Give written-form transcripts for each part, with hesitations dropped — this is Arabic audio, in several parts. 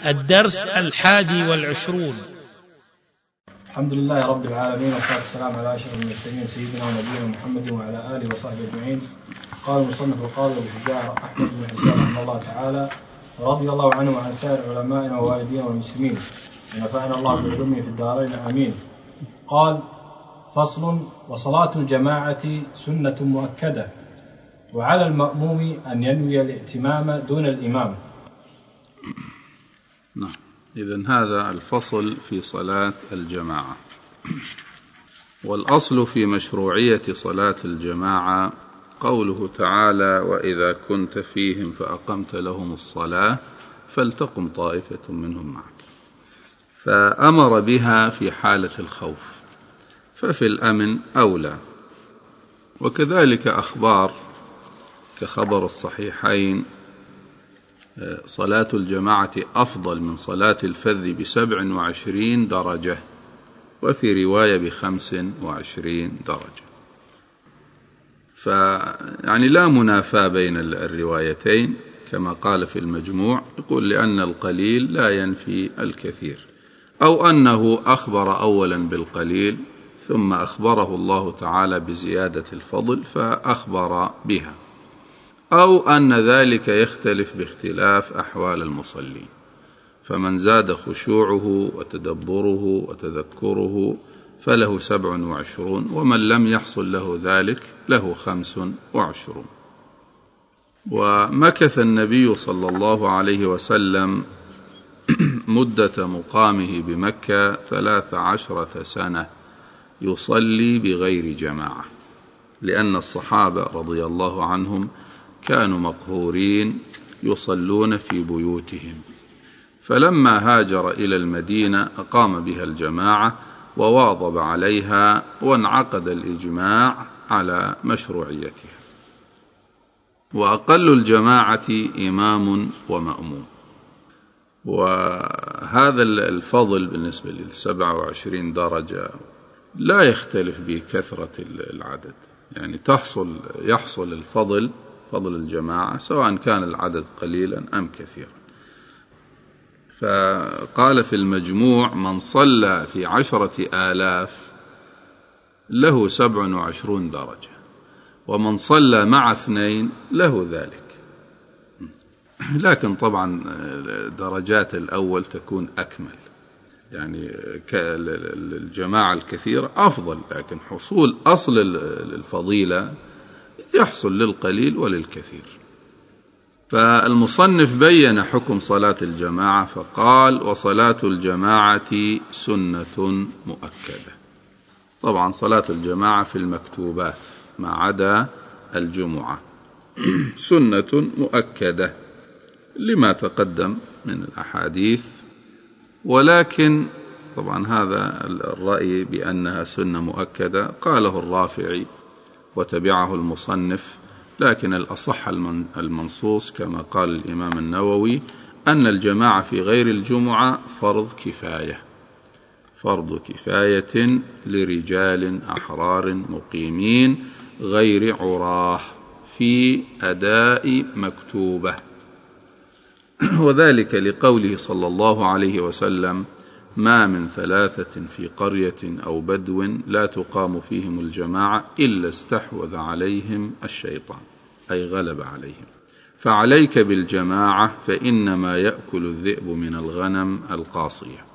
الدرس 21. الحمد لله رب العالمين، والصلاة والسلام على أشرف المرسلين سيدنا ونبينا محمد وعلى آله وصحبه أجمعين. قال المصنف القاضي أبو شجاع أحمد بن حسين رحمه الله تعالى: رضي الله عنه وعن سائر علمائنا ووالدينا والمسلمين، ونفعنا الله بعلومه في الدارين آمين. قال: فصل: وصلاة الجماعة سنة مؤكدة، وعلى المأموم أن ينوي الائتمام دون الإمام. نعم. إذن هذا الفصل في صلاة الجماعة. والأصل في مشروعية صلاة الجماعة قوله تعالى: وإذا كنت فيهم فأقمت لهم الصلاة فلتقم طائفة منهم معك. فأمر بها في حالة الخوف، ففي الأمن أولى. وكذلك أخبار كخبر الصحيحين: صلاة الجماعة أفضل من صلاة الفذ ب27 درجة، وفي رواية ب25 درجة. فيعني لا منافاة بين الروايتين، كما قال في المجموع، يقول لأن القليل لا ينفي الكثير، أو أنه أخبر أولا بالقليل ثم أخبره الله تعالى بزيادة الفضل فأخبر بها، أو أن ذلك يختلف باختلاف أحوال المصلين، فمن زاد خشوعه وتدبره وتذكره فله 27، ومن لم يحصل له ذلك له 25. ومكث النبي صلى الله عليه وسلم مدة مقامه بمكة 13 سنة يصلي بغير جماعة، لأن الصحابة رضي الله عنهم كانوا مقهورين يصلون في بيوتهم. فلما هاجر إلى المدينة أقام بها الجماعة وواظب عليها، وانعقد الإجماع على مشروعيتها. وأقل الجماعة إمام ومأموم. وهذا الفضل بالنسبة ل27 درجة لا يختلف بكثرة العدد، يعني يحصل الفضل، فضل الجماعة، سواء كان العدد قليلا أم كثيرا. فقال في المجموع: من صلى في 10,000 له 27 درجة، ومن صلى مع 2 له ذلك. لكن طبعا درجات الأول تكون أكمل، يعني الجماعة الكثيرة أفضل، لكن حصول أصل الفضيلة يحصل للقليل وللكثير. فالمصنف بين حكم صلاة الجماعة فقال: وصلاة الجماعة سنة مؤكدة. طبعا صلاة الجماعة في المكتوبات ما عدا الجمعة سنة مؤكدة لما تقدم من الأحاديث. ولكن طبعا هذا الرأي بأنها سنة مؤكدة قاله الرافعي وتبعه المصنف، لكن الأصح المنصوص كما قال الإمام النووي أن الجماعة في غير الجمعة فرض كفاية لرجال أحرار مقيمين غير عراه في أداء مكتوبة. وذلك لقوله صلى الله عليه وسلم: ما من 3 في قرية أو بدو لا تقام فيهم الجماعة إلا استحوذ عليهم الشيطان، أي غلب عليهم، فعليك بالجماعة فإنما يأكل الذئب من الغنم القاصية.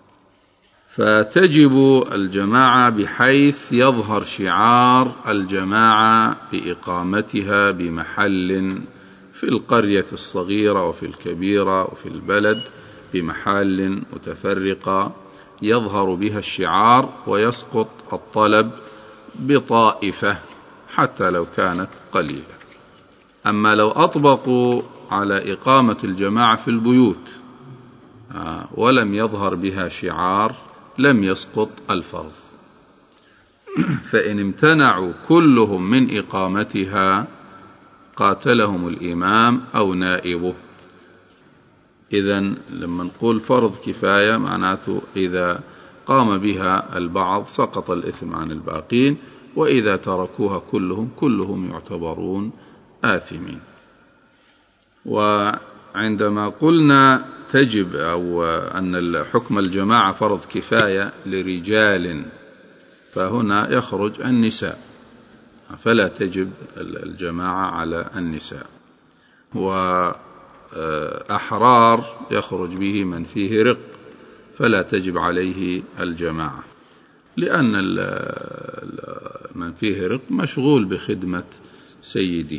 فتجب الجماعة بحيث يظهر شعار الجماعة بإقامتها بمحل في القرية الصغيرة وفي الكبيرة وفي البلد، بمحال متفرقة يظهر بها الشعار، ويسقط الطلب بطائفة حتى لو كانت قليلة. أما لو أطبقوا على إقامة الجماعة في البيوت ولم يظهر بها شعار لم يسقط الفرض، فإن امتنعوا كلهم من إقامتها قاتلهم الإمام أو نائبه. إذن لما نقول فرض كفاية معناته إذا قام بها البعض سقط الإثم عن الباقين، وإذا تركوها كلهم يعتبرون آثمين. وعندما قلنا تجب أو أن حكم الجماعة فرض كفاية لرجال، فهنا يخرج النساء، فلا تجب الجماعة على النساء. وأحرار يخرج به من فيه رق، فلا تجب عليه الجماعة، لأن من فيه رق مشغول بخدمة سيده.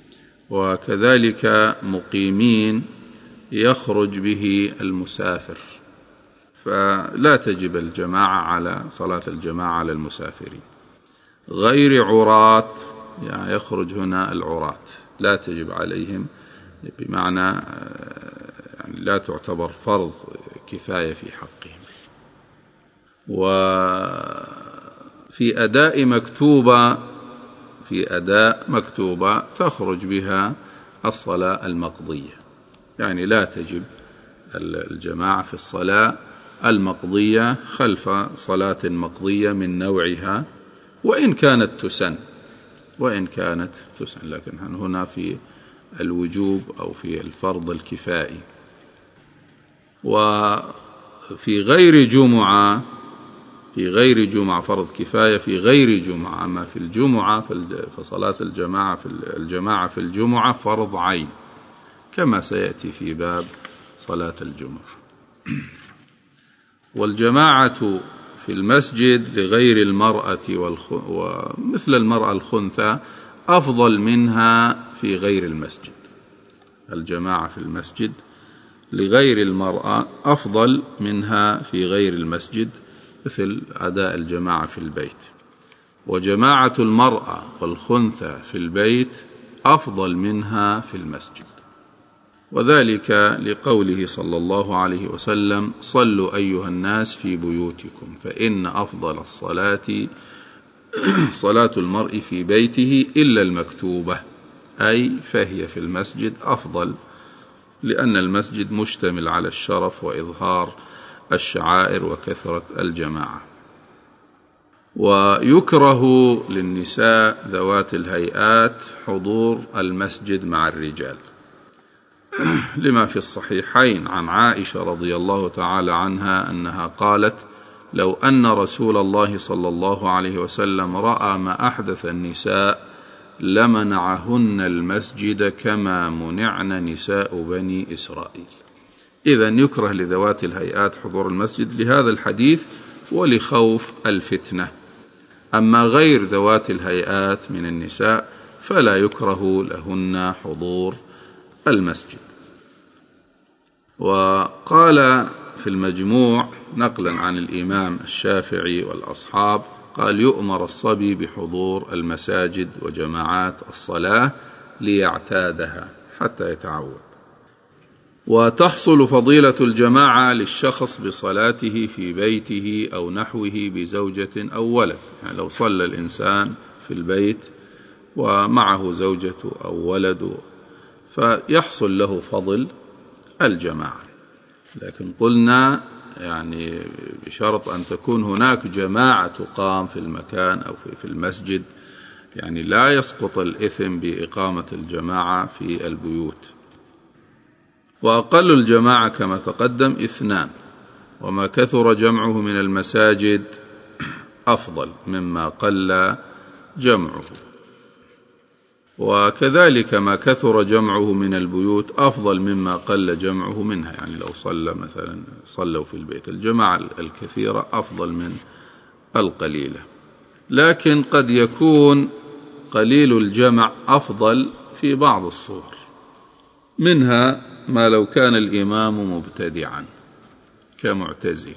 وكذلك مقيمين يخرج به المسافر، فلا تجب الجماعة على صلاة الجماعة على المسافرين. غير عراة، يعني يخرج هنا العراة لا تجب عليهم، بمعنى يعني لا تعتبر فرض كفاية في حقهم. وفي أداء مكتوبة تخرج بها الصلاة المقضية، يعني لا تجب الجماعة في الصلاة المقضية خلف صلاة مقضية من نوعها، وإن كانت تسن، لكن هنا في الوجوب أو في الفرض الكفائي. وفي غير جمعة فرض كفاية في غير جمعة، أما في الجمعة فصلاة الجماعة في الجمعة فرض عين، كما سيأتي في باب صلاة الجمعة. والجماعة في المسجد لغير المرأة ومثل المرأة الخنثى أفضل منها في غير المسجد. الجماعة في المسجد لغير المرأة أفضل منها في غير المسجد، مثل أداء الجماعة في البيت. وجماعة المرأة والخنثى في البيت أفضل منها في المسجد، وذلك لقوله صلى الله عليه وسلم: صلوا أيها الناس في بيوتكم، فإن أفضل الصلاة صلاة المرء في بيته إلا المكتوبة، أي فهي في المسجد أفضل، لأن المسجد مشتمل على الشرف وإظهار الشعائر وكثرة الجماعة. ويكره للنساء ذوات الهيئات حضور المسجد مع الرجال، لما في الصحيحين عن عائشة رضي الله تعالى عنها أنها قالت: لو أن رسول الله صلى الله عليه وسلم رأى ما أحدث النساء لمنعهن المسجد كما منعن نساء بني إسرائيل. إذن يكره لذوات الهيئات حضور المسجد لهذا الحديث ولخوف الفتنة. أما غير ذوات الهيئات من النساء فلا يكره لهن حضور المسجد. وقال في المجموع نقلا عن الإمام الشافعي والأصحاب، قال: يؤمر الصبي بحضور المساجد وجماعات الصلاة ليعتادها حتى يتعود. وتحصل فضيلة الجماعة للشخص بصلاته في بيته أو نحوه بزوجة أو ولد، يعني لو صلى الإنسان في البيت ومعه زوجته أو ولد فيحصل له فضل الجماعة، لكن قلنا يعني بشرط أن تكون هناك جماعة تقام في المكان أو في المسجد، يعني لا يسقط الإثم بإقامة الجماعة في البيوت. وأقل الجماعة كما تقدم 2، وما كثر جمعه من المساجد أفضل مما قل جمعه، وكذلك ما كثر جمعه من البيوت أفضل مما قل جمعه منها، يعني لو صلوا في البيت الجماعة الكثيرة أفضل من القليلة. لكن قد يكون قليل الجمع أفضل في بعض الصور، منها ما لو كان الإمام مبتدعا كمعتزل،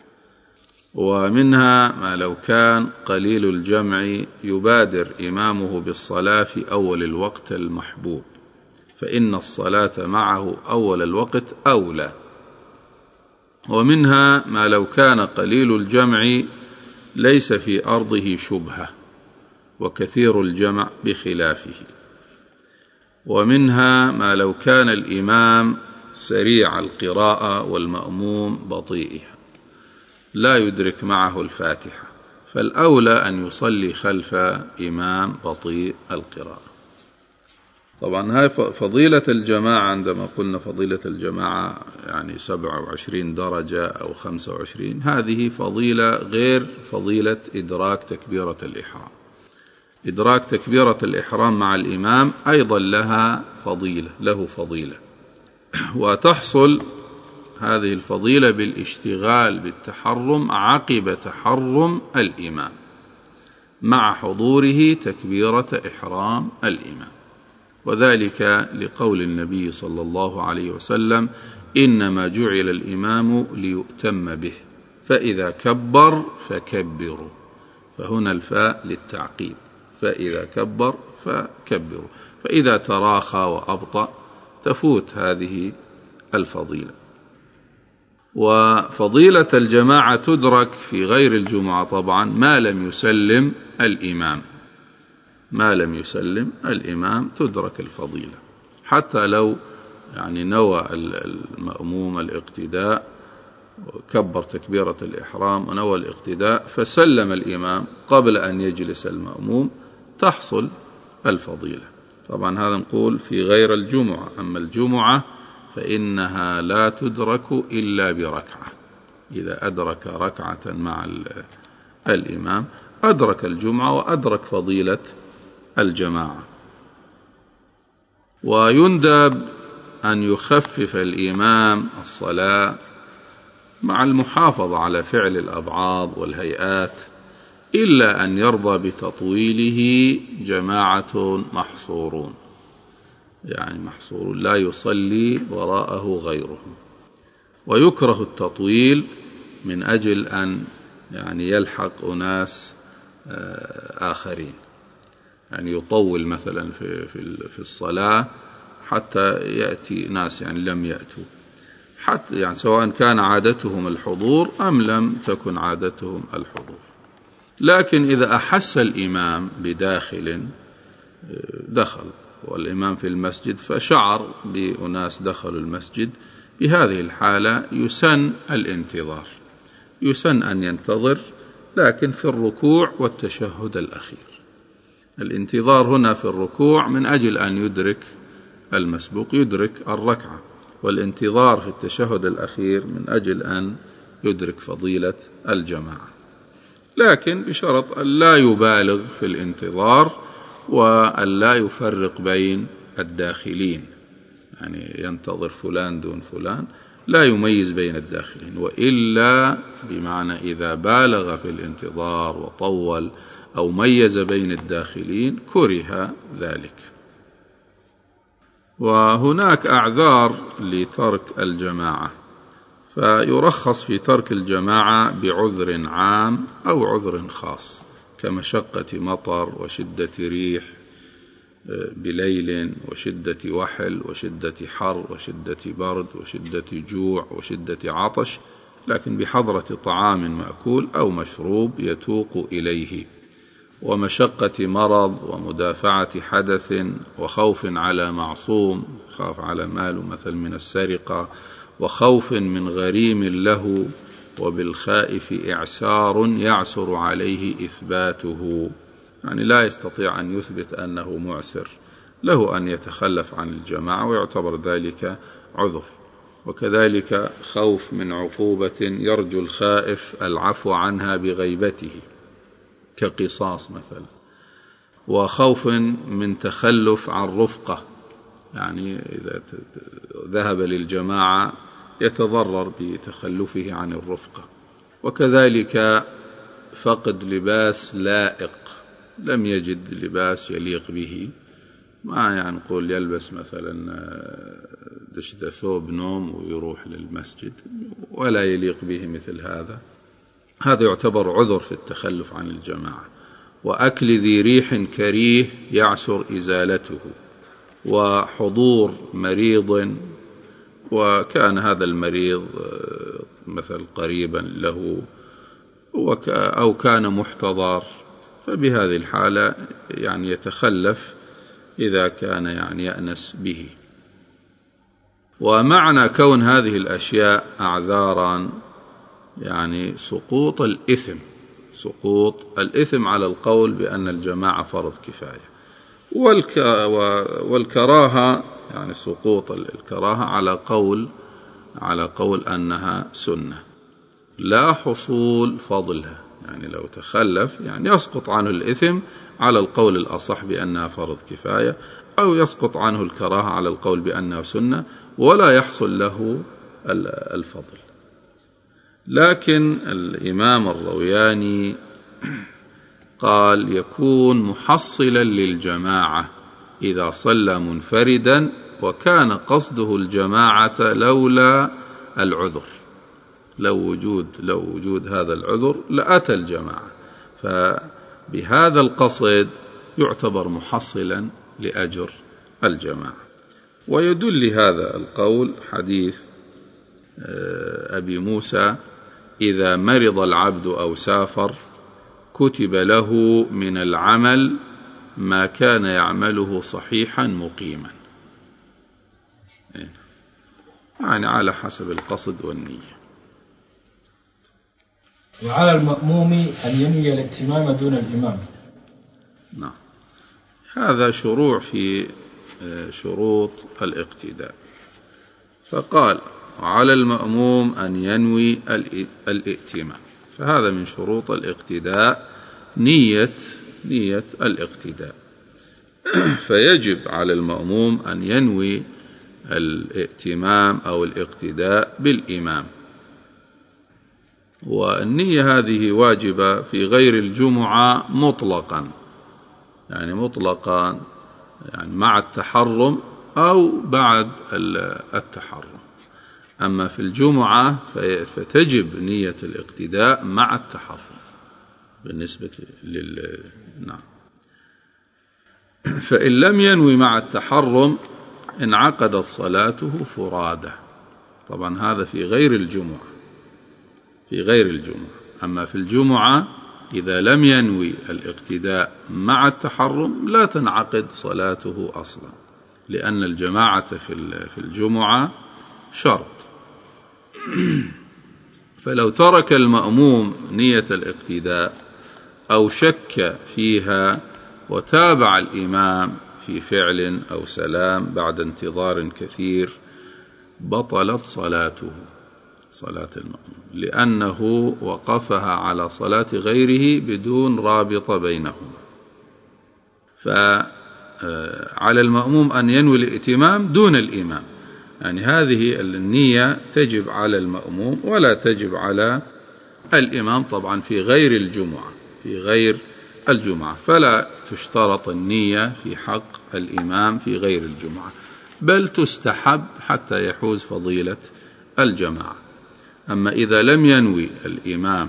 ومنها ما لو كان قليل الجمع يبادر إمامه بالصلاة في أول الوقت المحبوب، فإن الصلاة معه أول الوقت أولى. ومنها ما لو كان قليل الجمع ليس في أرضه شبهة وكثير الجمع بخلافه. ومنها ما لو كان الإمام سريع القراءة والمأموم بطيئها لا يدرك معه الفاتحة، فالأولى أن يصلي خلف إمام بطيء القراءة. طبعا هاي فضيلة الجماعة، عندما قلنا فضيلة الجماعة يعني 27 درجة أو 25، هذه فضيلة غير فضيلة إدراك تكبيرة الإحرام. إدراك تكبيرة الإحرام مع الإمام أيضا له فضيلة، وتحصل هذه الفضيلة بالاشتغال بالتحرم عقب تحرم الإمام مع حضوره تكبيرة إحرام الإمام، وذلك لقول النبي صلى الله عليه وسلم: إنما جعل الإمام ليؤتم به فإذا كبر فكبروا، فهنا الفاء للتعقيب، فإذا كبر فكبروا، فإذا تراخى وأبطأ تفوت هذه الفضيلة. وفضيلة الجماعة تدرك في غير الجمعة طبعا ما لم يسلم الإمام تدرك الفضيلة، حتى لو يعني نوى المأموم الاقتداء وكبر تكبيرة الإحرام ونوى الاقتداء فسلم الإمام قبل أن يجلس المأموم تحصل الفضيلة. طبعا هذا نقول في غير الجمعة، أما الجمعة فإنها لا تدرك إلا بركعة. إذا أدرك ركعة مع الإمام أدرك الجمعة وأدرك فضيلة الجماعة. ويندب أن يخفف الإمام الصلاة مع المحافظة على فعل الأبعاض والهيئات، إلا أن يرضى بتطويله جماعة محصورون، يعني محصور لا يصلي وراءه غيرهم. ويكره التطويل من أجل أن يعني يلحق أناس آخرين، يعني يطول مثلا في الصلاة حتى يأتي ناس يعني لم يأتوا، حتى يعني سواء كان عادتهم الحضور أم لم تكن عادتهم الحضور. لكن إذا أحس الإمام بداخل دخل والإمام في المسجد فشعر بأناس دخلوا المسجد، بهذه الحالة يسن الانتظار، يسن أن ينتظر، لكن في الركوع والتشهد الأخير. الانتظار هنا في الركوع من أجل أن يدرك المسبوق، يدرك الركعة، والانتظار في التشهد الأخير من أجل أن يدرك فضيلة الجماعة، لكن بشرط أن لا يبالغ في الانتظار وأن لا يفرق بين الداخلين، يعني ينتظر فلان دون فلان، لا يميز بين الداخلين، وإلا بمعنى إذا بالغ في الانتظار وطول أو ميز بين الداخلين كره ذلك. وهناك أعذار لترك الجماعة، فيرخص في ترك الجماعة بعذر عام أو عذر خاص، كمشقة مطر وشدة ريح بليل وشدة وحل وشدة حر وشدة برد وشدة جوع وشدة عطش، لكن بحضرة طعام مأكول أو مشروب يتوق إليه، ومشقة مرض ومدافعة حدث وخوف على معصوم، خاف على ماله مثل من السرقة، وخوف من غريم له، وبالخائف إعسار يعسر عليه إثباته، يعني لا يستطيع أن يثبت أنه معسر، له أن يتخلف عن الجماعة ويعتبر ذلك عذر. وكذلك خوف من عقوبة يرجو الخائف العفو عنها بغيبته كقصاص مثلا، وخوف من تخلف عن رفقة، يعني إذا ذهب للجماعة يتضرر بتخلفه عن الرفقة. وكذلك فقد لباس لائق، لم يجد لباس يليق به، ما يعني نقول يلبس مثلا دشدة ثوب نوم ويروح للمسجد ولا يليق به مثل هذا يعتبر عذر في التخلف عن الجماعة. وأكل ذي ريح كريه يعسر إزالته، وحضور مريض وكان هذا المريض مثل قريبا له أو كان محتضر، فبهذه الحالة يعني يتخلف إذا كان يعني يأنس به. ومعنى كون هذه الأشياء أعذارا يعني سقوط الإثم على القول بأن الجماعة فرض كفاية، والكراهة يعني سقوط الكراهة على قول أنها سنة، لا حصول فضلها، يعني لو تخلف يعني يسقط عنه الإثم على القول الأصح بأنها فرض كفاية، أو يسقط عنه الكراهة على القول بأنها سنة ولا يحصل له الفضل. لكن الإمام الروياني قال يكون محصلا للجماعة إذا صلى منفردا وكان قصده الجماعة لولا العذر، لو وجود هذا العذر لأتى الجماعة، فبهذا القصد يعتبر محصلا لأجر الجماعة. ويدل هذا القول حديث أبي موسى: إذا مرض العبد أو سافر كتب له من العمل ما كان يعمله صحيحا مقيما، يعني على حسب القصد والنية. وعلى المأموم أن ينوي الائتمام دون الإمام. نعم، هذا شروع في شروط الاقتداء، فقال على المأموم أن ينوي الائتمام، فهذا من شروط الاقتداء نية الاقتداء، فيجب على المأموم أن ينوي الائتمام أو الاقتداء بالإمام. والنية هذه واجبة في غير الجمعة مطلقا، يعني مع التحرم أو بعد التحرم. أما في الجمعة فتجب نية الاقتداء مع التحرم بالنسبة نعم. فإن لم ينوي مع التحرم انعقدت صلاته فرادى، طبعا هذا في غير الجمعة. أما في الجمعة إذا لم ينوي الاقتداء مع التحرم لا تنعقد صلاته أصلا، لأن الجماعة في الجمعة شرط. فلو ترك المأموم نية الاقتداء أو شك فيها وتابع الإمام في فعل أو سلام بعد انتظار كثير بطلت صلاة المأموم، لأنه وقفها على صلاة غيره بدون رابط بينهما. فعلى المأموم أن ينوي الائتمام دون الإمام، يعني هذه النية تجب على المأموم ولا تجب على الإمام، طبعا في غير الجمعة فلا تشترط النية في حق الإمام في غير الجمعة، بل تستحب حتى يحوز فضيلة الجماعة. أما إذا لم ينوي الإمام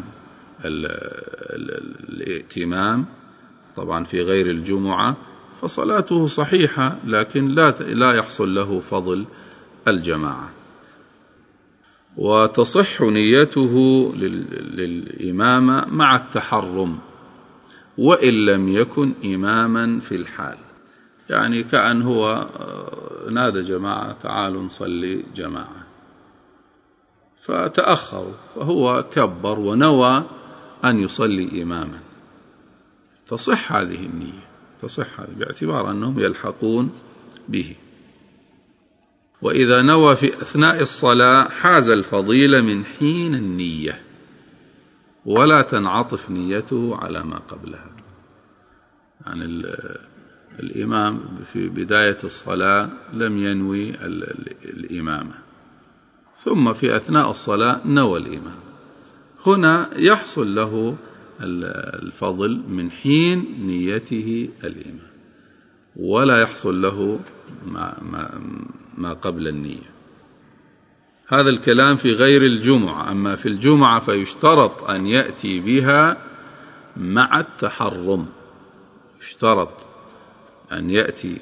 الائتمام طبعا في غير الجمعة فصلاته صحيحة، لكن لا يحصل له فضل الجماعة. وتصح نيته للإمامة مع التحرم وإن لم يكن إماما في الحال، يعني كأن هو نادى جماعة تعالوا نصلي جماعة فتأخروا، فهو كبر ونوى أن يصلي إماما، تصح هذه النية، باعتبار أنهم يلحقون به. وإذا نوى في أثناء الصلاة حاز الفضيلة من حين النية، ولا تنعطف نيته على ما قبلها. يعني الإمام في بداية الصلاة لم ينوي الإمامة، ثم في أثناء الصلاة نوى الإمام، هنا يحصل له الفضل من حين نيته الإمام، ولا يحصل له ما قبل النية. هذا الكلام في غير الجمعة. أما في الجمعة فيشترط أن يأتي بها مع التحرم، يشترط أن يأتي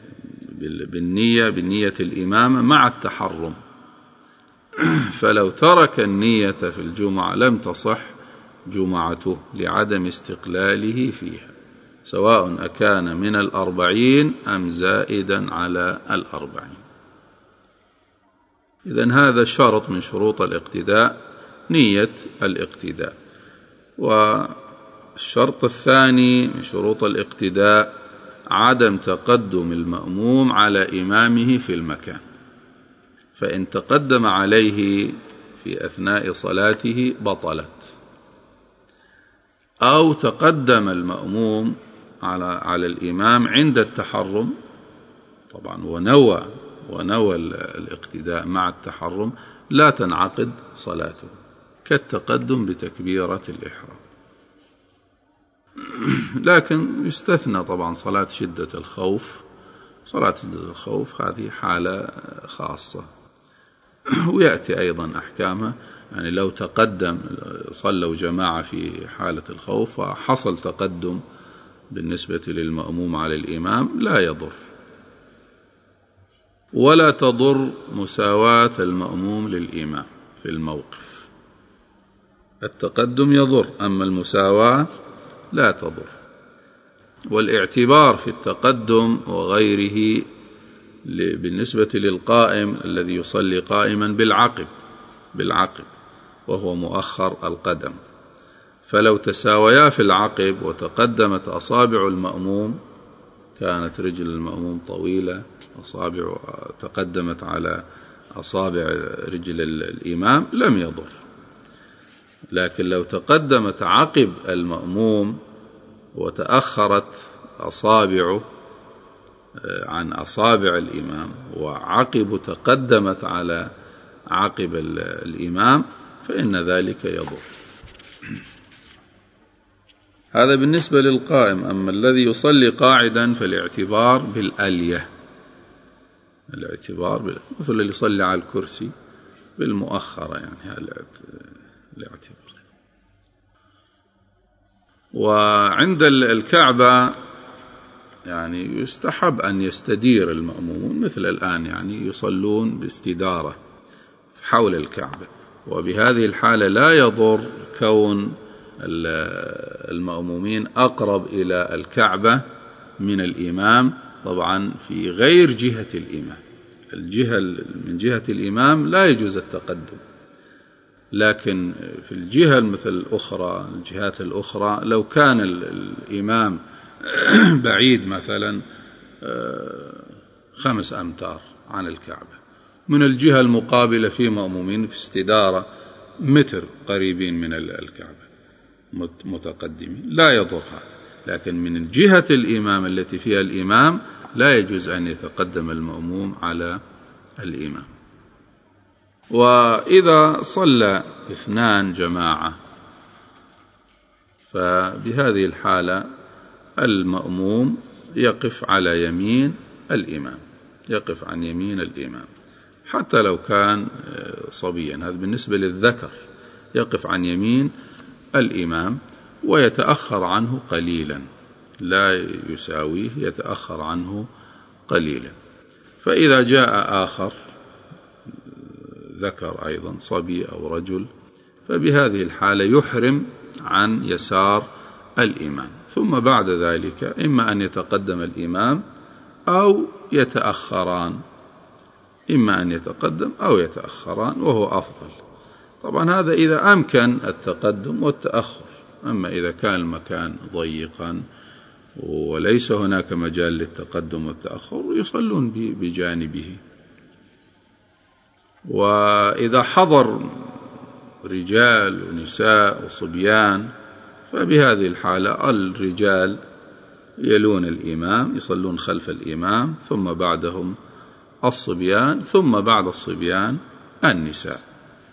بالنية الإمامة مع التحرم، فلو ترك النية في الجمعة لم تصح جمعته لعدم استقلاله فيها، سواء أكان من 40 أم زائدا على 40. إذن هذا شرط من شروط الاقتداء، نية الاقتداء. والشرط الثاني من شروط الاقتداء عدم تقدم المأموم على إمامه في المكان، فإن تقدم عليه في أثناء صلاته بطلت، أو تقدم المأموم على الإمام عند التحرم طبعا ونوى الاقتداء مع التحرم، لا تنعقد صلاته، كالتقدم بتكبيرة الإحرام. لكن يستثنى طبعا صلاة شدة الخوف. صلاة شدة الخوف هذه حالة خاصة، ويأتي أيضا أحكامها. يعني لو تقدم صلوا جماعة في حالة الخوف وحصل تقدم بالنسبة للمأموم على الإمام لا يضر، ولا تضر مساواة المأموم للإمام في الموقف. التقدم يضر، أما المساواة لا تضر. والاعتبار في التقدم وغيره بالنسبة للقائم الذي يصلي قائما بالعقب وهو مؤخر القدم، فلو تساويا في العقب وتقدمت أصابع المأموم، كانت رجل المأموم طويلة، أصابع تقدمت على أصابع رجل الإمام، لم يضر. لكن لو تقدمت عقب المأموم وتأخرت أصابعه عن أصابع الإمام، وعقب تقدمت على عقب الإمام، فإن ذلك يضر. هذا بالنسبة للقائم. أما الذي يصلي قاعدا فالاعتبار بالألية، مثل اللي يصلي على الكرسي بالمؤخرة، يعني هذا الاعتبار. وعند الكعبة يعني يستحب أن يستدير المأمومون، مثل الآن يعني يصلون باستدارة حول الكعبة، وبهذه الحالة لا يضر كون المأمومين أقرب إلى الكعبة من الإمام، طبعا في غير جهة الإمام. من جهة الإمام لا يجوز التقدم، لكن في الجهة مثل الأخرى، الجهات الأخرى، لو كان الإمام بعيد مثلا 5 أمتار عن الكعبة، من الجهة المقابلة في مأمومين في استدارة متر قريبين من الكعبة متقدمين، لا يضر هذا. لكن من جهة الإمام التي فيها الإمام لا يجوز أن يتقدم المأموم على الإمام. وإذا صلى 2 جماعة فبهذه الحالة المأموم يقف على يمين الإمام، يقف عن يمين الإمام حتى لو كان صبيا. هذا بالنسبة للذكر، يقف عن يمين الإمام ويتأخر عنه قليلا، لا يساويه، يتأخر عنه قليلا. فإذا جاء آخر ذكر أيضا صبي أو رجل، فبهذه الحالة يحرم عن يسار الإمام، ثم بعد ذلك إما أن يتقدم الإمام أو يتأخران، إما أن يتقدم أو يتأخران، وهو أفضل. طبعا هذا إذا أمكن التقدم والتأخر. أما إذا كان المكان ضيقا وليس هناك مجال للتقدم والتأخر يصلون بجانبه. وإذا حضر رجال ونساء وصبيان فبهذه الحالة الرجال يلون الإمام، يصلون خلف الإمام، ثم بعدهم الصبيان، ثم بعد الصبيان النساء.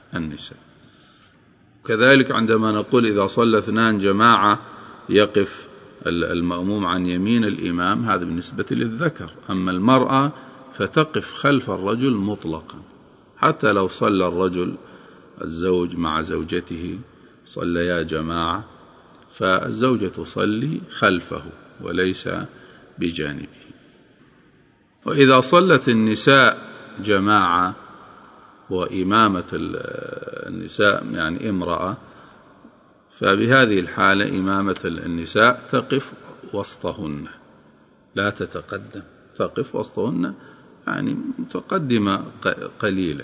كذلك عندما نقول إذا صلى 2 جماعة يقف المأموم عن يمين الإمام، هذا بالنسبة للذكر. أما المرأة فتقف خلف الرجل مطلقا، حتى لو صلى الرجل الزوج مع زوجته صليا جماعة، فالزوجة تصلي خلفه وليس بجانبه. وإذا صلت النساء جماعة وإمامة النساء يعني امرأة، فبهذه الحالة إمامة النساء تقف وسطهن، لا تتقدم، تقف وسطهن يعني متقدمة قليلا.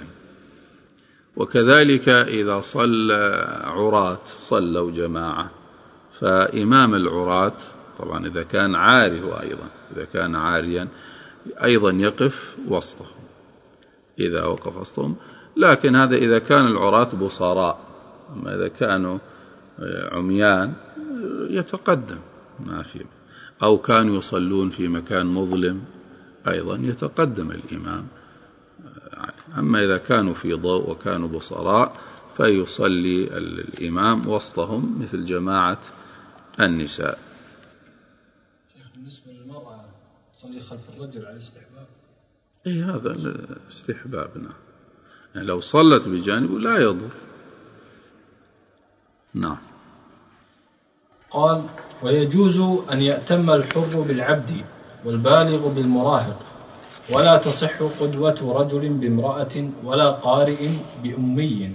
وكذلك إذا صلى عراة، صلوا جماعة، فإمام العراة طبعا إذا كان عاري هو أيضا، إذا كان عاريا أيضا يقف وسطهم إذا وقف وسطهم، لكن هذا إذا كان العراة بصراء. أما إذا كانوا عميان يتقدم ما في، أو كانوا يصلون في مكان مظلم أيضا يتقدم الإمام. أما إذا كانوا في ضوء وكانوا بصراء فيصلي الإمام وسطهم مثل جماعة النساء. بالنسبة للمرأة تصلي خلف الرجل على الاستحباب؟ هذا استحبابنا، يعني لو صلت بجانبه لا يضر. نعم. قال: ويجوز أن يأتم الحر بالعبد والبالغ بالمراهق، ولا تصح قدوة رجل بامرأة ولا قارئ بأمي.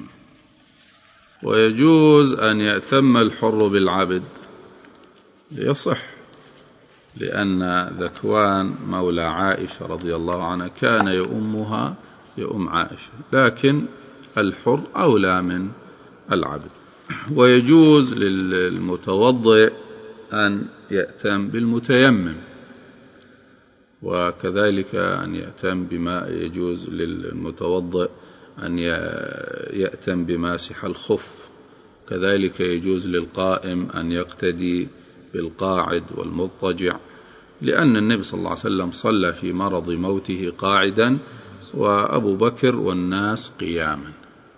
ويجوز أن يأتم الحر بالعبد، يصح، لأن ذكوان مولى عائشة رضي الله عنها كان يؤمها يؤم عائشة، لكن الحر أولى من العبد. ويجوز للمتوضئ أن يأتم بالمتيمم، وكذلك أن يأتم بما يجوز للمتوضئ أن يأتم بماسح الخف، كذلك يجوز للقائم أن يقتدي بالقاعد والمضطجع، لأن النبي صلى الله عليه وسلم صلى في مرض موته قاعدا وأبو بكر والناس قياما.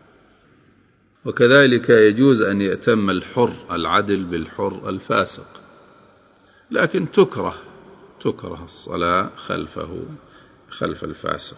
وكذلك يجوز أن يأتم الحر العدل بالحر الفاسق، لكن تكره الصلاة خلف الفاسق.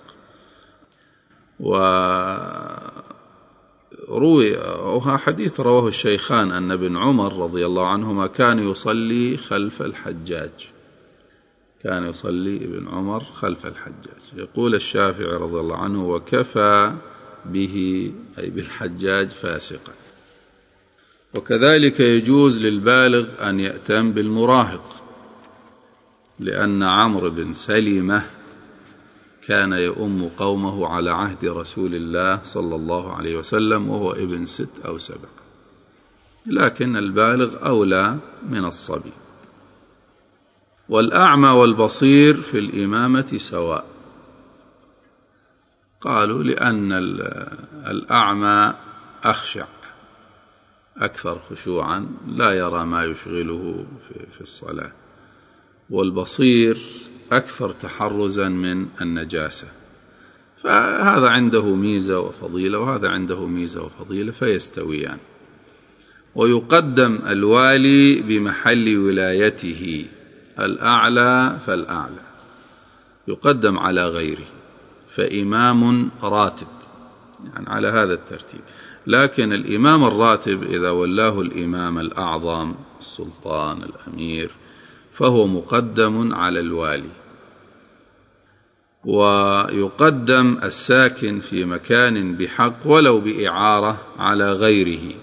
حديث رواه الشيخان أن ابن عمر رضي الله عنهما كان يصلي خلف الحجاج، كان يصلي ابن عمر خلف الحجاج. يقول الشافعي رضي الله عنه: وكفى به أي بالحجاج فاسقا. وكذلك يجوز للبالغ أن يأتم بالمراهق، لأن عمرو بن سلمة كان يؤم قومه على عهد رسول الله صلى الله عليه وسلم وهو ابن 6 أو 7، لكن البالغ أولى من الصبي. والأعمى والبصير في الإمامة سواء، قالوا لأن الأعمى أخشع أكثر خشوعا، لا يرى ما يشغله في الصلاة، والبصير أكثر تحرزا من النجاسة، فهذا عنده ميزة وفضيلة وهذا عنده ميزة وفضيلة فيستويان. ويقدم الوالي بمحل ولايته، الأعلى فالأعلى يقدم على غيره، فإمام راتب يعني على هذا الترتيب. لكن الإمام الراتب إذا ولاه الإمام الأعظم السلطان الأمير فهو مقدم على الوالي. ويقدم الساكن في مكان بحق ولو بإعارة على غيره،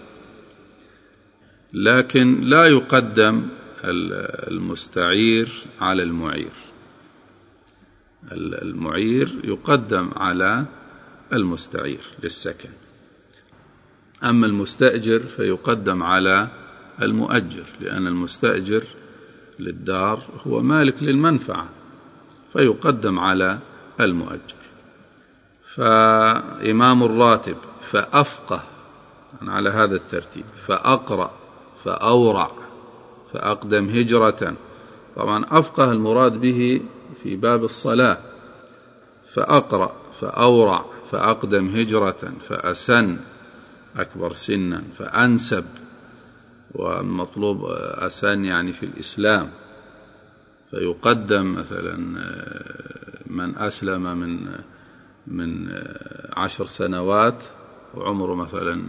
لكن لا يقدم المستعير على المعير. المعير يقدم على المستعير للسكن، أما المستأجر فيقدم على المؤجر، لأن المستأجر للدار هو مالك للمنفعة فيقدم على المؤجر. فإمام الراتب فأفقه على هذا الترتيب، فأقرأ فأورع فأقدم هجرة. طبعا أفقه المراد به في باب الصلاة، فأقرأ فأورع فأقدم هجرة، فأسن أكبر سنا، فأنسب، والمطلوب أسن يعني في الإسلام، فيقدم مثلا من أسلم من 10 سنوات وعمره مثلا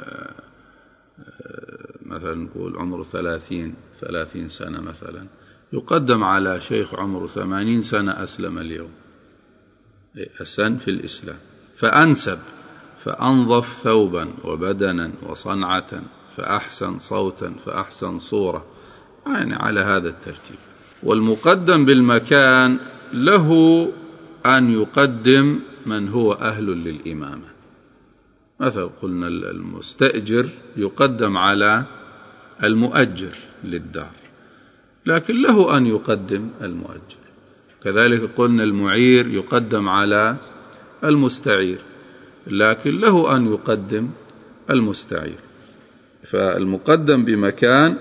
نقول عمره 30 سنة مثلا، يقدم على شيخ عمره 80 سنة أسلم اليوم، أسن في الإسلام. فأنسب فأنظف ثوبا وبدنا وصنعة، فأحسن صوتا فأحسن صورة، يعني على هذا الترتيب. والمقدم بالمكان له أن يقدم من هو أهل للإمامة. مثلا قلنا المستأجر يقدم على المؤجر للدار، لكن له أن يقدم المؤجل. كذلك قلنا المعير يقدم على المستعير، لكن له أن يقدم المستعير. فالمقدم بمكان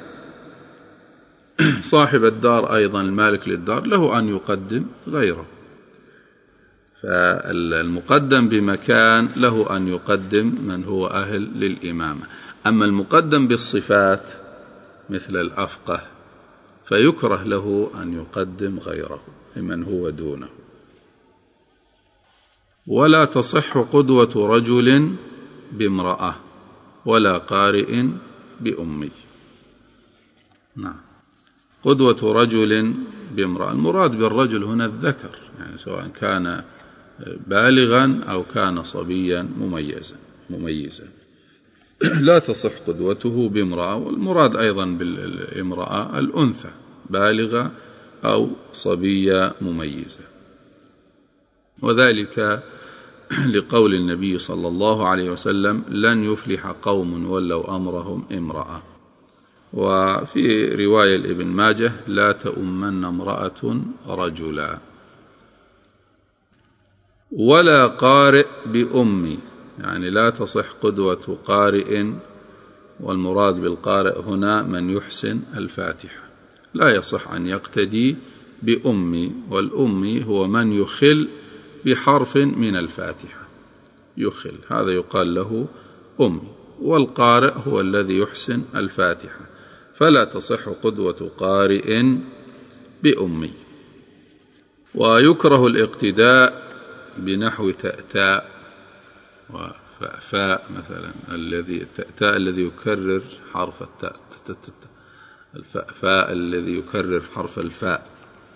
صاحب الدار أيضا المالك للدار له أن يقدم غيره. فالمقدم بمكان له أن يقدم من هو أهل للإمامة. أما المقدم بالصفات مثل الأفقه فيكره له أن يقدم غيره لمن هو دونه. ولا تصح قدوة رجل بامرأة ولا قارئ بأمي. نعم، قدوة رجل بامرأة، المراد بالرجل هنا الذكر، يعني سواء كان بالغا أو كان صبيا مميزا لا تصح قدوته بامرأة. والمراد أيضا بالامرأة الأنثى بالغة أو صبية مميزة، وذلك لقول النبي صلى الله عليه وسلم: لن يفلح قوم ولوا أمرهم امرأة. وفي رواية لابن ماجه: لا تؤمن امرأة رجلا. ولا قارئ بأمي، يعني لا تصح قدوة قارئ، والمراد بالقارئ هنا من يحسن الفاتحة. لا يصح أن يقتدي بأمي، والأمي هو من يخل بحرف من الفاتحة، يخل، هذا يقال له أمي. والقارئ هو الذي يحسن الفاتحة، فلا تصح قدوة قارئ بأمي. ويكره الاقتداء بنحو تأتاء وفاء مثلا، التاء الذي يكرر حرف التاء، الفاء الذي يكرر حرف الفاء.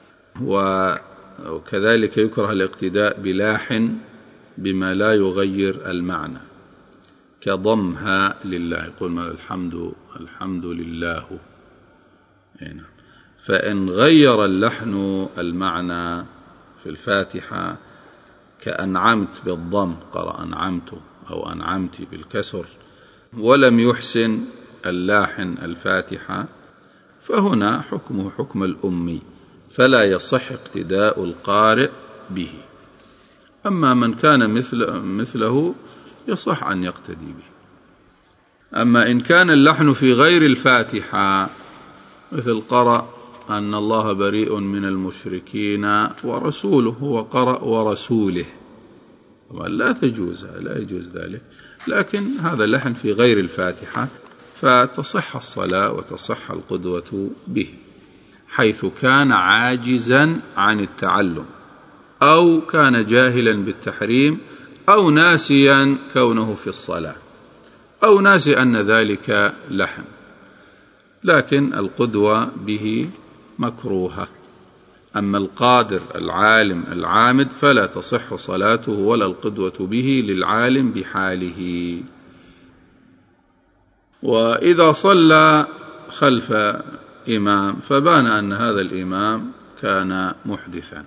وكذلك يكره الاقتداء بلاحن بما لا يغير المعنى، كضمها لله، يقول الحمد لله. فإن غير اللحن المعنى في الفاتحة كأنعمت بالضم، قرأ أنعمت أو أنعمت بالكسر، ولم يحسن اللاحن الفاتحة، فهنا حكمه حكم الأمي، فلا يصح اقتداء القارئ به. أما من كان مثله يصح أن يقتدي به. أما إن كان اللحن في غير الفاتحة، مثل قرأ أن الله بريء من المشركين ورسوله، هو قرأ ورسوله، لا يجوز ذلك. لكن هذا اللحن في غير الفاتحة، فتصح الصلاة وتصح القدوة به، حيث كان عاجزا عن التعلم، أو كان جاهلا بالتحريم، أو ناسيا كونه في الصلاة، أو ناسي أن ذلك لحن، لكن القدوة به مكروهة. أما القادر العالم العامد فلا تصح صلاته ولا القدوة به للعالم بحاله. وإذا صلى خلف إمام فبان أن هذا الإمام كان محدثا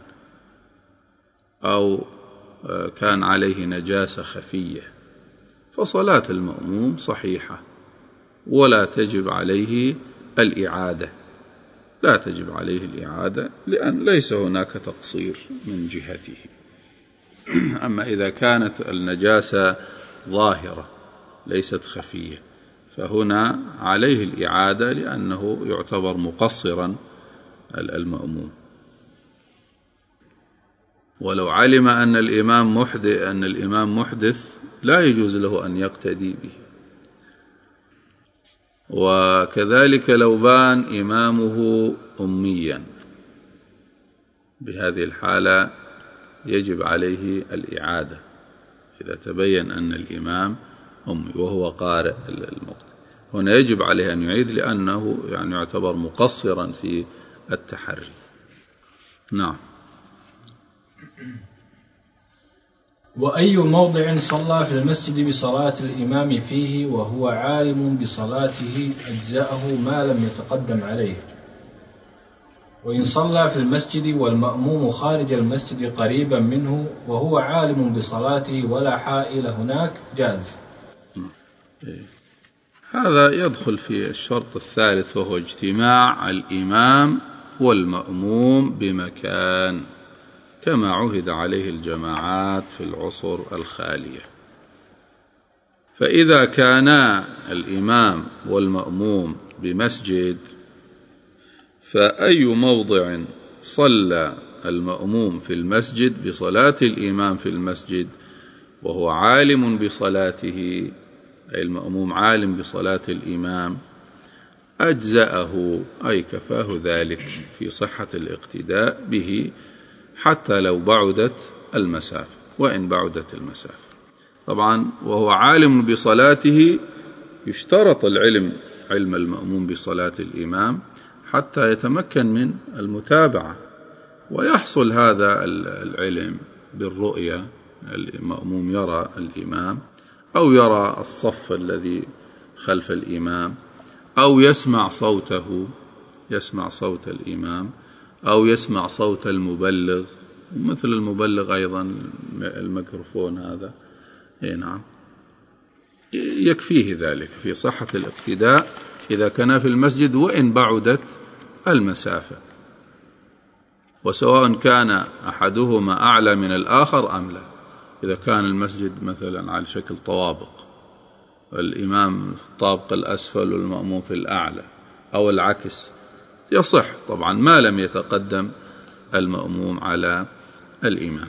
أو كان عليه نجاسة خفية، فصلاة المأموم صحيحة ولا تجب عليه الإعادة، لا تجب عليه الإعادة، لأن ليس هناك تقصير من جهته. أما إذا كانت النجاسة ظاهرة ليست خفية فهنا عليه الإعادة، لأنه يعتبر مقصرا المأموم. ولو علم أن الإمام محدث لا يجوز له أن يقتدي به. وكذلك لو بان إمامه أميا، بهذه الحالة يجب عليه الإعادة إذا تبين أن الإمام أمي وهو قارئ المقتدى، هنا يجب عليه أن يعيد، لأنه يعني يعتبر مقصرا في التحري. نعم. وأي موضع صلى في المسجد بصلاة الإمام فيه وهو عالم بصلاته أجزأه ما لم يتقدم عليه. وإن صلى في المسجد والمأموم خارج المسجد قريبا منه وهو عالم بصلاته ولا حائل هناك جاز. هذا يدخل في الشرط الثالث، وهو اجتماع الإمام والمأموم بمكان، كما عهد عليه الجماعات في العصر الخالية. فإذا كانا الإمام والمأموم بمسجد، فأي موضع صلى المأموم في المسجد بصلاة الإمام في المسجد وهو عالم بصلاته، أي المأموم عالم بصلاة الإمام، أجزأه، أي كفاه ذلك في صحة الاقتداء به حتى لو بعدت المسافة، وإن بعدت المسافة. طبعا وهو عالم بصلاته يشترط العلم، علم المأموم بصلاة الإمام، حتى يتمكن من المتابعة. ويحصل هذا العلم بالرؤية، المأموم يرى الإمام أو يرى الصف الذي خلف الإمام، أو يسمع صوته، يسمع صوت الإمام، أو يسمع صوت المبلغ، مثل المبلغ أيضا الميكروفون هذا، نعم، يكفيه ذلك في صحة الاقتداء إذا كان في المسجد وإن بعدت المسافة، وسواء كان أحدهما أعلى من الآخر أم لا. إذا كان المسجد مثلا على شكل طوابق، الإمام في الطابق الأسفل والمأموم في الأعلى، أو العكس، يصح طبعا ما لم يتقدم المأموم على الإمام،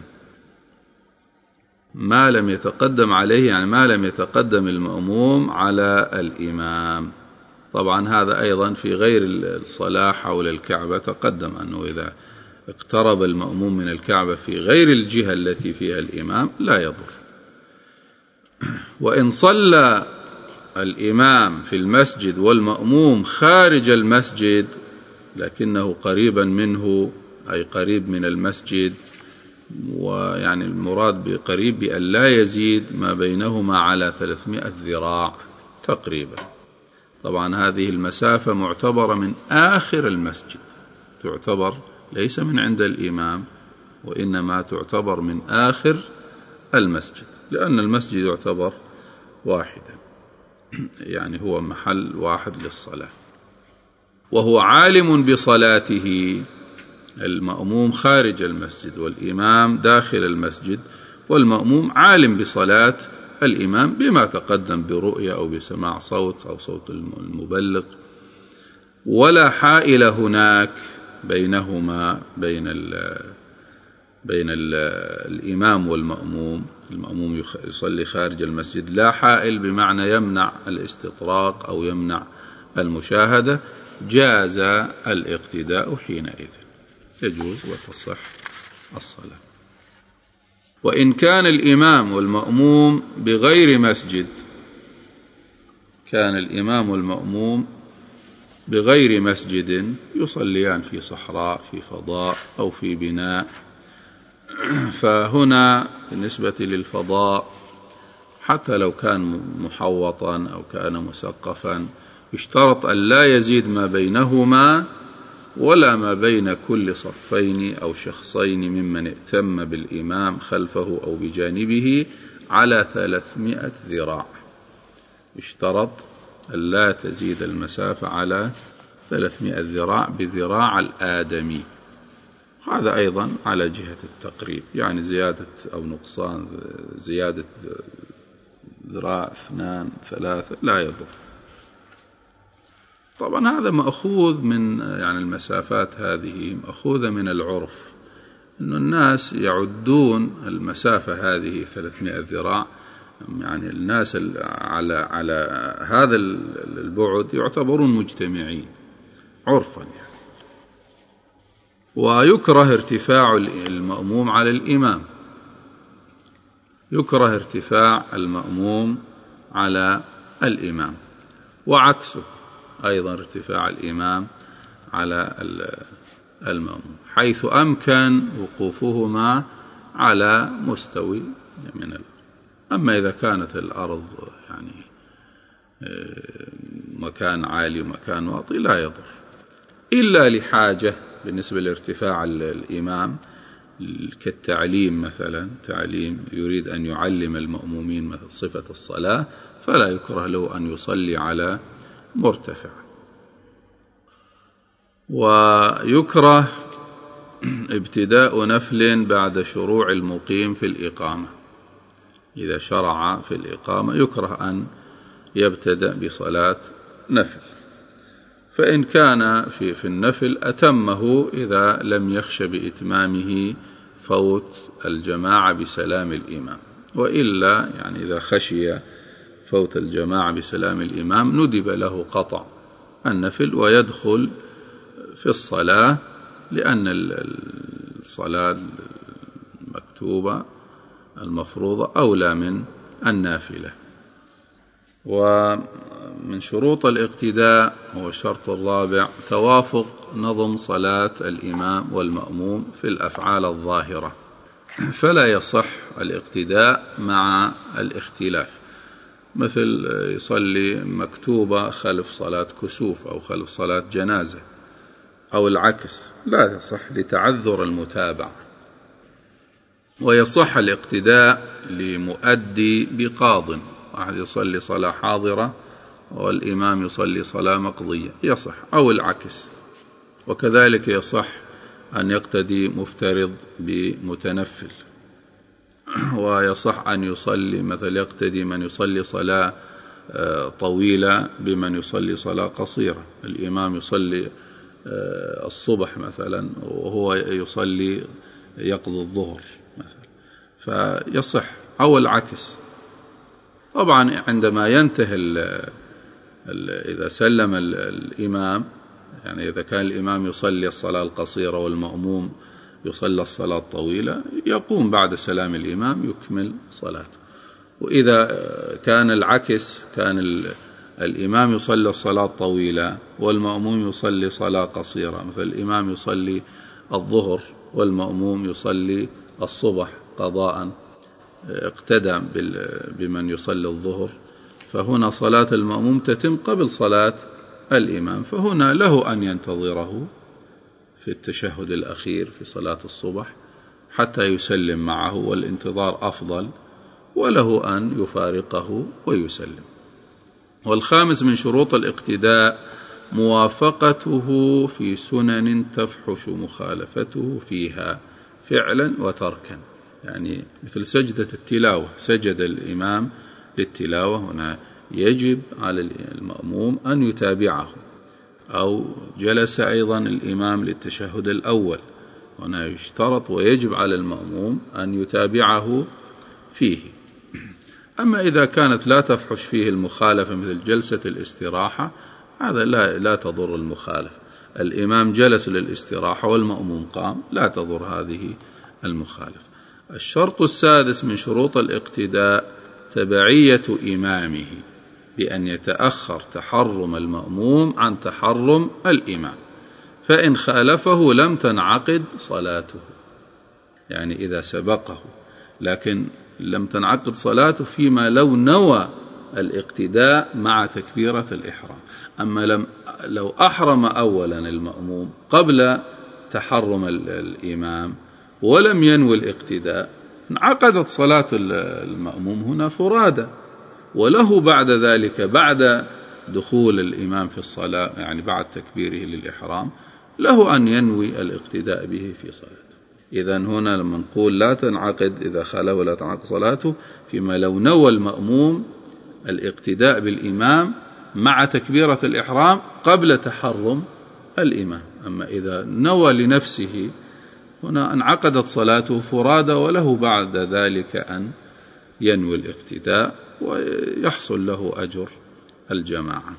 ما لم يتقدم عليه، يعني ما لم يتقدم المأموم على الإمام. طبعا هذا أيضا في غير الصلاة حول الكعبة، تقدم أنه إذا اقترب المأموم من الكعبة في غير الجهة التي فيها الإمام لا يضر. وإن صلى الإمام في المسجد والمأموم خارج المسجد لكنه قريبا منه، أي قريب من المسجد، ويعني المراد بقريب بأن لا يزيد ما بينهما على 300 ذراع تقريبا. طبعا هذه المسافة معتبرة من آخر المسجد، تعتبر ليس من عند الإمام، وإنما تعتبر من آخر المسجد، لأن المسجد يعتبر واحدا، يعني هو محل واحد للصلاة. وهو عالم بصلاته، المأموم خارج المسجد والإمام داخل المسجد، والمأموم عالم بصلاة الإمام بما تقدم برؤية أو بسماع صوت أو صوت المبلغ، ولا حائل هناك بينهما، بين الإمام والمأموم. المأموم يصلي خارج المسجد، لا حائل بمعنى يمنع الاستطراق أو يمنع المشاهدة، جاز الاقتداء حينئذ، يجوز وتصح الصلاة. وإن كان الإمام والمأموم بغير مسجد، كان الإمام والمأموم بغير مسجد، يصليان في صحراء، في فضاء، أو في بناء، فهنا بالنسبة للفضاء حتى لو كان محوطا أو كان مسقفا يشترط أن لا يزيد ما بينهما ولا ما بين كل صفين أو شخصين ممن ائتم بالإمام خلفه أو بجانبه على 300 ذراع. يشترط أن لا تزيد المسافة على 300 ذراع بذراع الآدمي. هذا أيضا على جهة التقريب، يعني زيادة أو نقصان، زيادة ذراع 2 3 لا يضر. طبعا هذا مأخوذ من، يعني المسافات هذه مأخوذة من العرف، أن الناس يعدون المسافة هذه 300 ذراع، يعني الناس على هذا البعد يعتبرون مجتمعين عرفا يعني. ويكره ارتفاع المأموم على الإمام، يكره ارتفاع المأموم على الإمام، وعكسه أيضا ارتفاع الإمام على المأموم، حيث أمكن وقوفهما على مستوي من الأرض. أما إذا كانت الأرض يعني مكان عالي ومكان واطي لا يضر، إلا لحاجة بالنسبة لارتفاع الإمام كالتعليم مثلا، تعليم يريد أن يعلم المأمومين مثل صفة الصلاة، فلا يكره له أن يصلي على مرتفع. ويكره ابتداء نفل بعد شروع المقيم في الإقامة. إذا شرع في الإقامة يكره أن يبتدأ بصلاة نفل، فإن كان في النفل أتمه إذا لم يخش بإتمامه فوت الجماعة بسلام الإمام، وإلا يعني إذا خشي فوت الجماعة بسلام الإمام ندب له قطع النفل ويدخل في الصلاة، لأن الصلاة المكتوبة المفروضة أولى من النافلة. ومن شروط الاقتداء هو الشرط الرابع توافق نظم صلاة الإمام والمأموم في الأفعال الظاهرة، فلا يصح الاقتداء مع الاختلاف، مثل يصلي مكتوبة خلف صلاة كسوف أو خلف صلاة جنازة أو العكس، لا يصح لتعذر المتابعة. ويصح الاقتداء لمؤدي بقاض، واحد يصلي صلاة حاضرة والإمام يصلي صلاة مقضية يصح، أو العكس. وكذلك يصح أن يقتدي مفترض بمتنفل، ويصح أن يصلي مثل يقتدي من يصلي صلاة طويلة بمن يصلي صلاة قصيرة. الإمام يصلي الصبح مثلا وهو يصلي يقضي الظهر مثلا، فيصح، أو العكس. طبعا عندما ينتهي إذا سلم الإمام، يعني إذا كان الإمام يصلي الصلاة القصيرة والمأموم يصلي الصلاة الطويلة، يقوم بعد سلام الإمام يكمل صلاته. وإذا كان العكس، كان الإمام يصلي الصلاة الطويلة والمأموم يصلي صلاة قصيرة، مثل الإمام يصلي الظهر والمأموم يصلي الصبح قضاء، اقتدى بمن يصلي الظهر، فهنا صلاة المأموم تتم قبل صلاة الإمام، فهنا له أن ينتظره في التشهد الأخير في صلاة الصبح حتى يسلم معه، والانتظار أفضل، وله أن يفارقه ويسلم. والخامس من شروط الاقتداء موافقته في سنن تفحش مخالفته فيها فعلا وتركا، يعني مثل سجدة التلاوة، سجد الإمام للتلاوة، هنا يجب على المأموم أن يتابعه، أو جلس أيضا الإمام للتشهد الأول، هنا يشترط ويجب على المأموم أن يتابعه فيه. أما إذا كانت لا تفحش فيه المخالفة مثل جلسة الاستراحة، هذا لا تضر المخالفة، الإمام جلس للاستراحة والمأموم قام، لا تضر هذه المخالفة. الشرط السادس من شروط الاقتداء تبعية إمامه، بأن يتأخر تحرم المأموم عن تحرم الإمام، فإن خالفه لم تنعقد صلاته، يعني إذا سبقه لكن لم تنعقد صلاته فيما لو نوى الاقتداء مع تكبيرة الإحرام. أما لو أحرم أولا المأموم قبل تحرم الإمام ولم ينوي الاقتداء، انعقدت صلاة المأموم هنا فرادى، وله بعد ذلك بعد دخول الإمام في الصلاة، يعني بعد تكبيره للإحرام، له أن ينوي الاقتداء به في صلاته. إذن هنا لما نقول لا تنعقد إذا خالف ولا تنعقد صلاته فيما لو نوى المأموم الاقتداء بالإمام مع تكبيرة الإحرام قبل تحرم الإمام. أما إذا نوى لنفسه هنا انعقدت صلاته فرادى، وله بعد ذلك أن ينوي الاقتداء ويحصل له أجر الجماعة.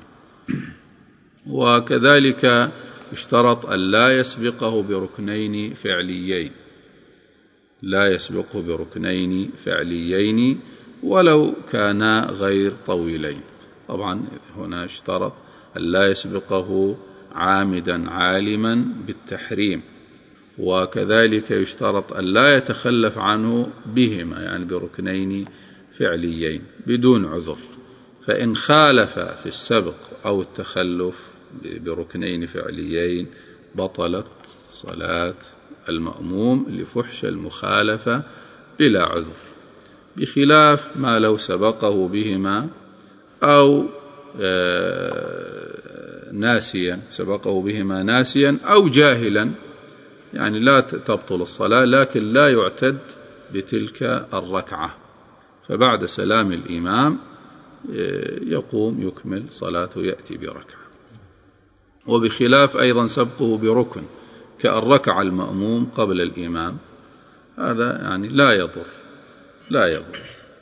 وكذلك اشترط أن لا يسبقه بركنين فعليين، لا يسبقه بركنين فعليين ولو كانا غير طويلين. طبعا هنا اشترط أن لا يسبقه عامدا عالما بالتحريم، وكذلك يشترط أن لا يتخلف عنه بهما، يعني بركنين فعليين بدون عذر، فإن خالف في السبق أو التخلف بركنين فعليين بطلت صلاة المأموم لفحش المخالفة بلا عذر، بخلاف ما لو سبقه بهما أو ناسيا سبقه بهما ناسيا أو جاهلا، يعني لا تبطل الصلاة لكن لا يعتد بتلك الركعة، فبعد سلام الإمام يقوم يكمل صلاته يأتي بركعة. وبخلاف أيضا سبقه بركن كالركع المأموم قبل الإمام، هذا يعني لا يضر.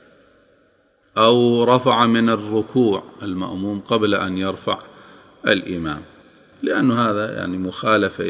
أو رفع من الركوع المأموم قبل أن يرفع الإمام، لأن هذا يعني مخالفة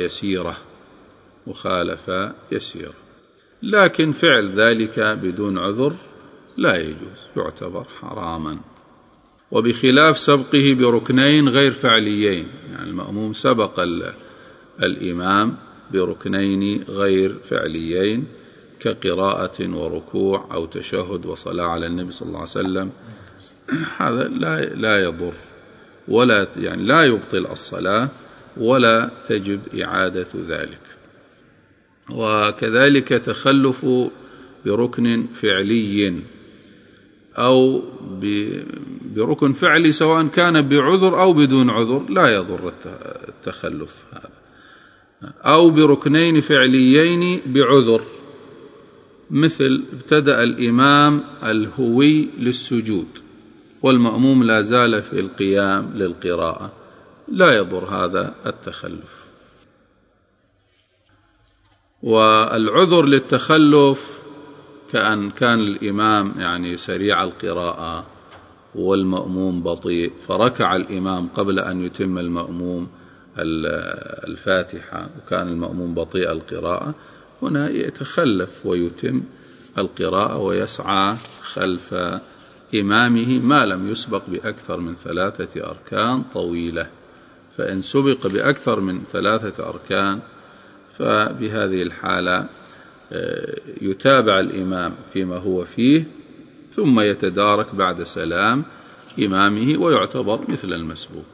يسيرة، لكن فعل ذلك بدون عذر لا يجوز، يعتبر حراما. وبخلاف سبقه بركنين غير فعليين، يعني المأموم سبق الإمام بركنين غير فعليين كقراءة وركوع أو تشهد وصلاة على النبي صلى الله عليه وسلم، هذا لا يضر ولا يعني لا يبطل الصلاة ولا تجب إعادة ذلك. وكذلك تخلف بركن فعلي أو بركن فعلي سواء كان بعذر أو بدون عذر لا يضر التخلف هذا، أو بركنين فعليين بعذر، مثل ابتدأ الإمام الهوي للسجود والمأموم لا زال في القيام للقراءة، لا يضر هذا التخلف. والعذر للتخلف كأن كان الإمام يعني سريع القراءة والمأموم بطيء، فركع الإمام قبل أن يتم المأموم الفاتحة وكان المأموم بطيء القراءة، هنا يتخلف ويتم القراءة ويسعى خلف إمامه ما لم يسبق بأكثر من 3 أركان طويلة. فإن سبق بأكثر من 3 أركان فبهذه الحالة يتابع الإمام فيما هو فيه ثم يتدارك بعد سلام إمامه ويعتبر مثل المسبوق.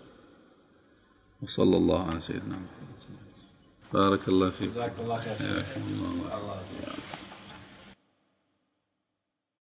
وصلى الله على سيدنا محمد. بارك الله فيك. جزاك الله خير.